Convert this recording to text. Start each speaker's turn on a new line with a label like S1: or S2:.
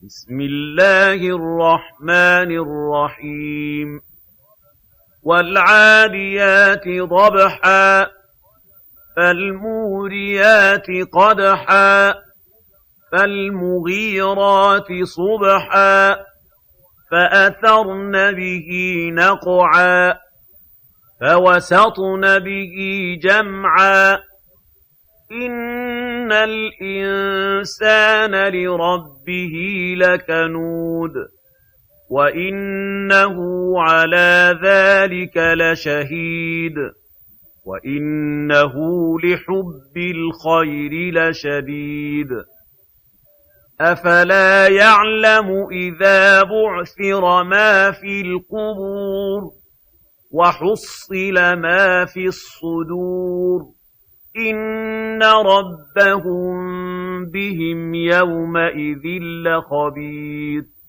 S1: بسم الله الرحمن الرحيم والعاديات ضبحا فالموريات قدحا فالمغيرات صبحا فأثرن به نقعا فوسطن به جمعا إن الإنسان لربه لكنود وإنه على ذلك لشهيد وإنه لحب الخير لشديد أفلا يعلم إذا بعثر ما في القبور وحصل ما في الصدور إن ربهم بهم يومئذ لخبير